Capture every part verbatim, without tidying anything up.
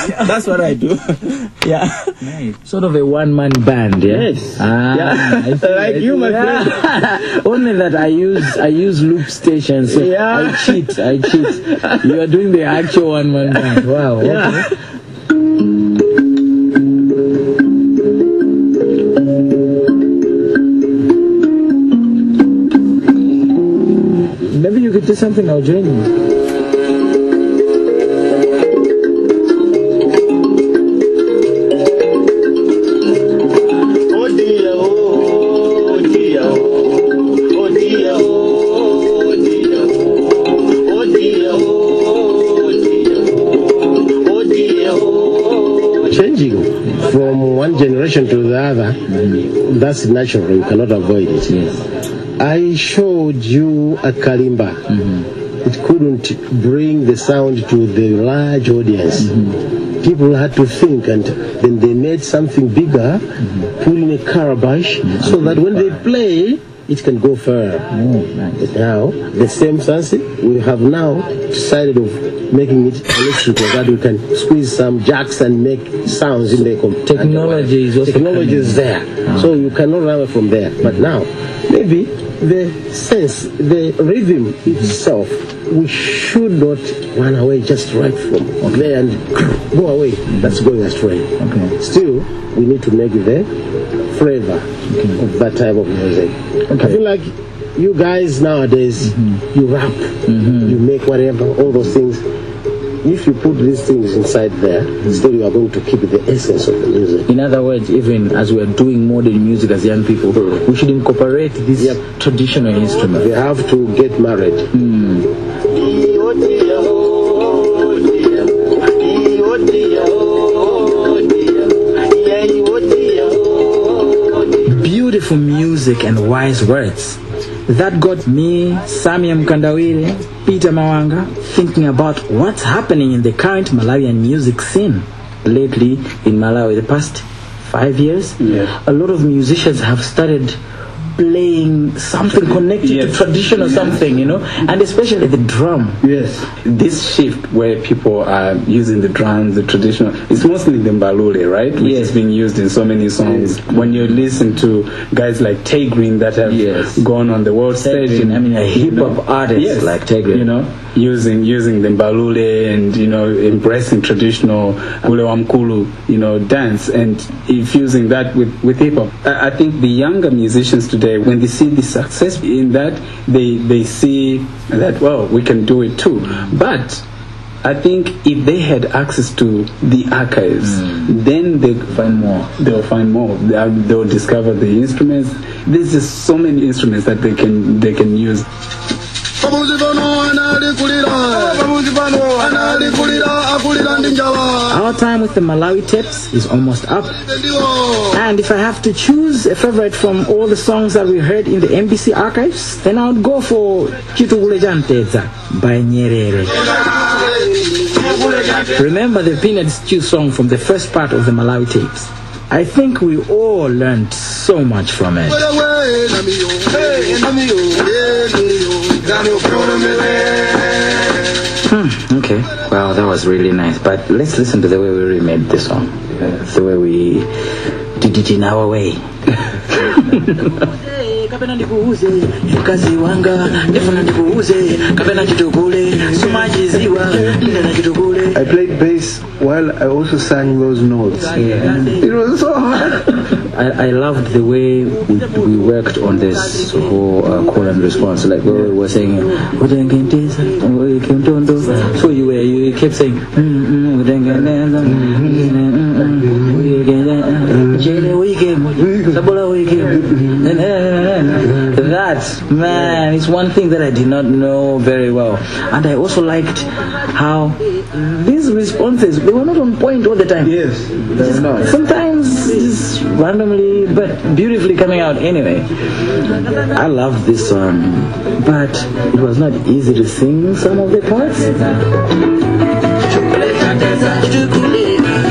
That's what I do. Yeah. Nice. Sort of a one-man band, yeah? Yes. Ah, yeah. I see, like I you, see. my Yeah. friend. Only that I use I use loop stations. So Yeah. I cheat. I cheat. You are doing the actual one-man band. Wow. Yeah. Okay. Maybe you could do something. I'll join you. From one generation to the other, mm-hmm. that's natural, you cannot avoid it. Yes. I showed you a kalimba. Mm-hmm. It couldn't bring the sound to the large audience. Mm-hmm. People had to think, and then they made something bigger, mm-hmm. put in a calabash, mm-hmm. so that when they play, it can go far. Oh, nice. But now, the same sense, we have now decided of making it electric so that we can squeeze some jacks and make sounds in the computer. Technology is also Technology is there. Oh. So you cannot run away from there. But now, maybe the sense, the rhythm itself, we should not run away just right from okay. there and go away. That's going astray. Okay. Still, we need to make the flavor okay. of that type of music. Okay. I feel like you guys nowadays, mm-hmm. you rap, mm-hmm. you make whatever, all those things. If you put these things inside there, mm-hmm. still you are going to keep the essence of the music. In other words, even as we are doing modern music as young people, mm-hmm. we should incorporate these yep. traditional instruments. We have to get married. Mm. Beautiful music and wise words. That got me, Samia Mkandawire, Peter Mawanga, thinking about what's happening in the current Malawian music scene. Lately in Malawi, the past five years, yeah. a lot of musicians have started playing something connected yes. to tradition or something, you know, and especially the drum. Yes. This shift where people are using the drums, the traditional, it's mostly the mbalule, right? Which yes. is being used in so many songs. Yes. When you listen to guys like Tay Green that have yes. gone on the world stage, and, I mean, a hip hop artist yes. like Tay Green, you know, using using the mbalule and you know embracing traditional ule wa mkulu, you know, dance and infusing that with with hip hop. I, I think the younger musicians today, when they see the success in that, they they see that, well, we can do it too. But I think if they had access to the archives, mm. then they find more. They'll find more. They'll, they'll discover the instruments. There's just so many instruments that they can they can use. Our time with the Malawi tapes is almost up. And if I have to choose a favorite from all the songs that we heard in the M B C archives, then I would go for Chitugule Janteza by Nyerere. Remember the peanut stew song from the first part of the Malawi tapes? I think we all learned so much from it. Hmm, okay, wow, that was really nice. But let's listen to the way we remade this song. The way we did it in our way. Kapena ndikuuze kazi wanga ndifuna ndikuuze kapena chitugule sumajiziwa ndena chitugule. I played bass while I also sang those notes. Yeah. It was so hard. I, I loved the way we, we worked on this whole uh, call and response. Like we were saying, so you were you kept saying, that, man, is one thing that I did not know very well. And I also liked how these responses, they were not on point all the time. Yes, they're not. Sometimes it's randomly, but beautifully coming out anyway. I love this song, but it was not easy to sing some of the parts.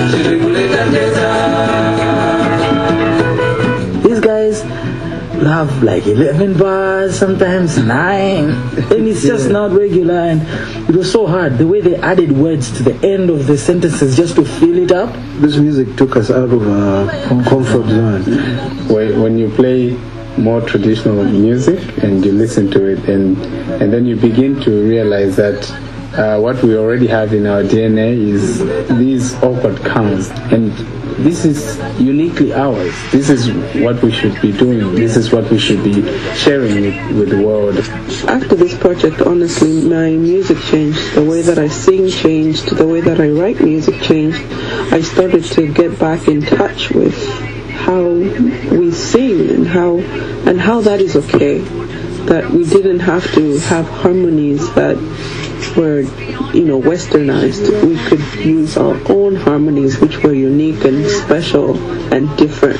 These guys have have like eleven bars, sometimes nine, and it's just not regular. And it was so hard the way they added words to the end of the sentences just to fill it up. This music took us out of our comfort zone. When when you play more traditional music and you listen to it, and and then you begin to realize that uh, what we already have in our D N A is these awkward counts, and this is uniquely ours. This is what we should be doing. This is what we should be sharing with, with the world. After this project, honestly, my music changed. The way that I sing changed. The way that I write music changed. I started to get back in touch with how we sing and how and how that is okay. That we didn't have to have harmonies that were, you know, westernized. We could use our own harmonies, which were unique and special and different.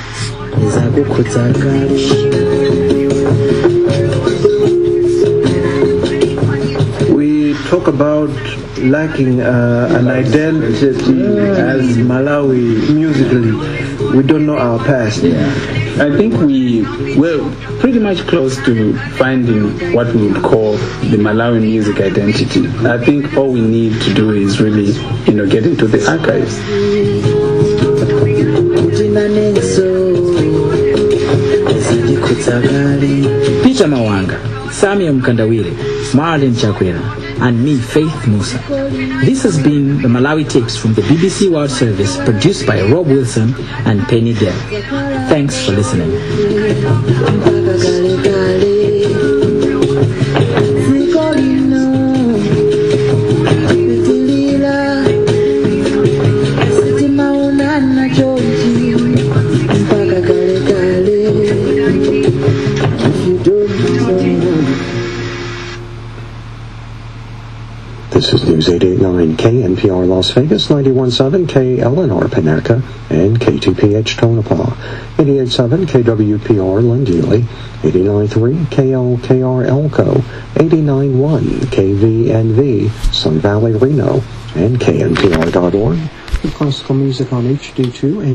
We talk about lacking uh, an identity as Malawi musically. We don't know our past. I think we were pretty much close to finding what we would call the Malawi music identity. I think all we need to do is really, you know, get into the archives. Peter Mawanga, Samuel Mkandawire, Marlon Chakwera, and me, Faith Musa. This has been the Malawi Tapes from the B B C World Service, produced by Rob Wilson and Penny Dell. Thanks for listening. This is News eight eighty-nine K N P R Las Vegas, ninety-one point seven K L N R Panerca, and K T P H Tonopah, eighty-eight point seven K W P R Lundili, eighty-nine point three K L K R Elko, eighty-nine point one K V N V Sun Valley Reno, and K N P R dot org. Classical music on H D two.